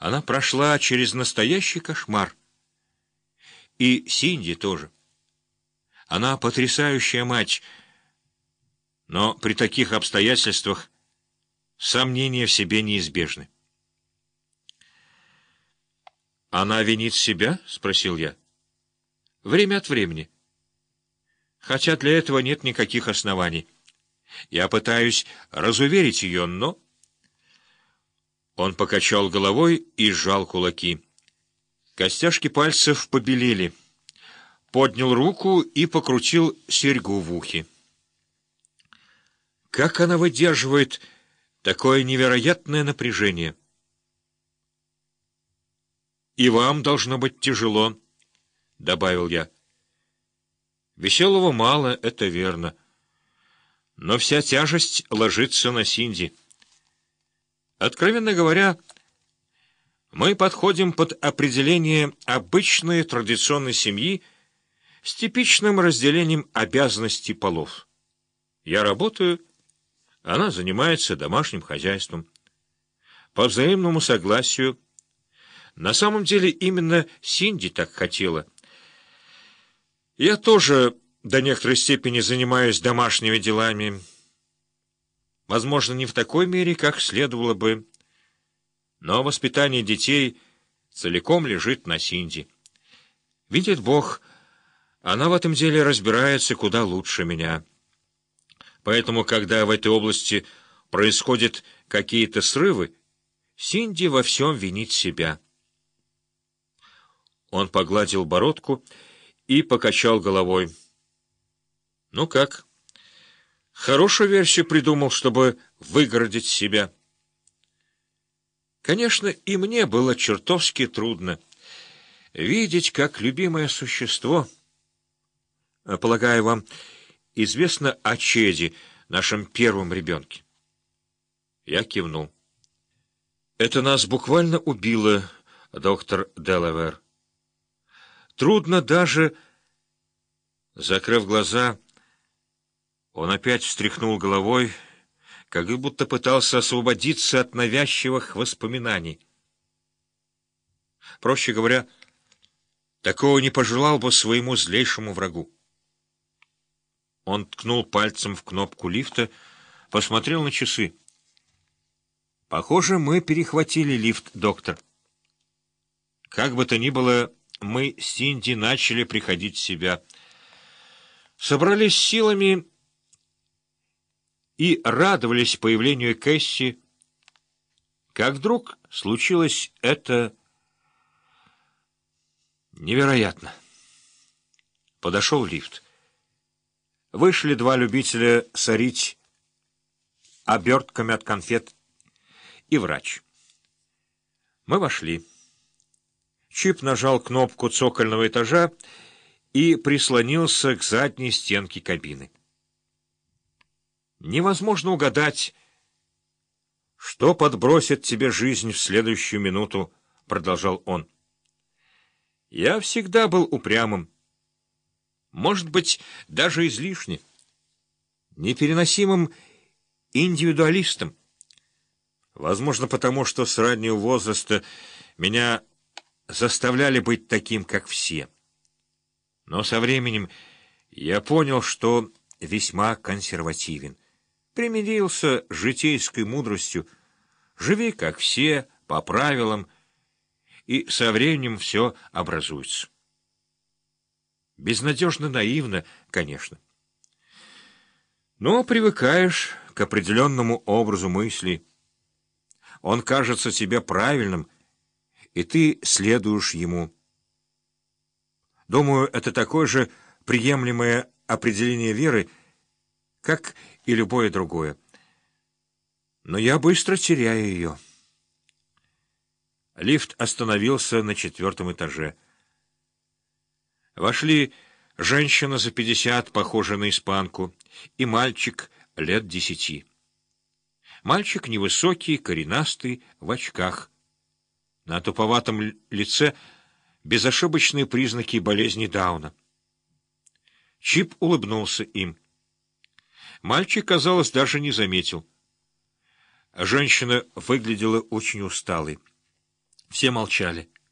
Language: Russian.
Она прошла через настоящий кошмар. И Синди тоже. Она потрясающая мать, но при таких обстоятельствах сомнения в себе неизбежны. «Она винит себя?» — спросил я. «Время от времени. Хотя для этого нет никаких оснований. Я пытаюсь разуверить ее, но...» Он покачал головой и сжал кулаки. Костяшки пальцев побелели. Поднял руку и покрутил серьгу в ухе. Как она выдерживает такое невероятное напряжение? «И вам должно быть тяжело», — добавил я. «Веселого мало, это верно. Но вся тяжесть ложится на Синди. Откровенно говоря, мы подходим под определение обычной традиционной семьи с типичным разделением обязанностей полов. Я работаю, она занимается домашним хозяйством. По взаимному согласию. На самом деле именно Синди так хотела. Я тоже до некоторой степени занимаюсь домашними делами. Возможно, не в такой мере, как следовало бы, но воспитание детей целиком лежит на Синди. Видит Бог, она в этом деле разбирается куда лучше меня. Поэтому, когда в этой области происходят какие-то срывы, Синди во всем винит себя. Он погладил бородку и покачал головой. «Ну как? Хорошую версию придумал, чтобы выгородить себя». Конечно, и мне было чертовски трудно видеть, как любимое существо... Полагаю, вам известно о Чеде, нашем первом ребенке? Я кивнул. Это нас буквально убило, доктор Делавер. Трудно даже... Закрыв глаза, он опять встряхнул головой, как будто пытался освободиться от навязчивых воспоминаний. Проще говоря, такого не пожелал бы своему злейшему врагу. Он ткнул пальцем в кнопку лифта, посмотрел на часы. «Похоже, мы перехватили лифт, доктор. Как бы то ни было, мы с Синди начали приходить в себя. Собрались силами и радовались появлению Кэсси, как вдруг случилось это невероятно». Подошел лифт. Вышли два любителя сорить обертками от конфет и врач. Мы вошли. Чип нажал кнопку цокольного этажа и прислонился к задней стенке кабины. Невозможно угадать, что подбросит тебе жизнь в следующую минуту, — продолжал он. Я всегда был упрямым. Может быть, даже излишне, непереносимым индивидуалистом. Возможно, потому что с раннего возраста меня заставляли быть таким, как все. Но со временем я понял, что весьма консервативен. Примирился с житейской мудростью. Живи, как все, по правилам, и со временем все образуется. Безнадежно наивно, конечно. Но привыкаешь к определенному образу мысли. Он кажется тебе правильным, и ты следуешь ему. Думаю, это такое же приемлемое определение веры, как и любое другое. Но я быстро теряю ее. Лифт остановился на 4-м этаже. Вошли женщина за 50, похожая на испанку, и мальчик лет 10. Мальчик невысокий, коренастый, в очках. На туповатом лице безошибочные признаки болезни Дауна. Чип улыбнулся им. Мальчик, казалось, даже не заметил. Женщина выглядела очень усталой. Все молчали.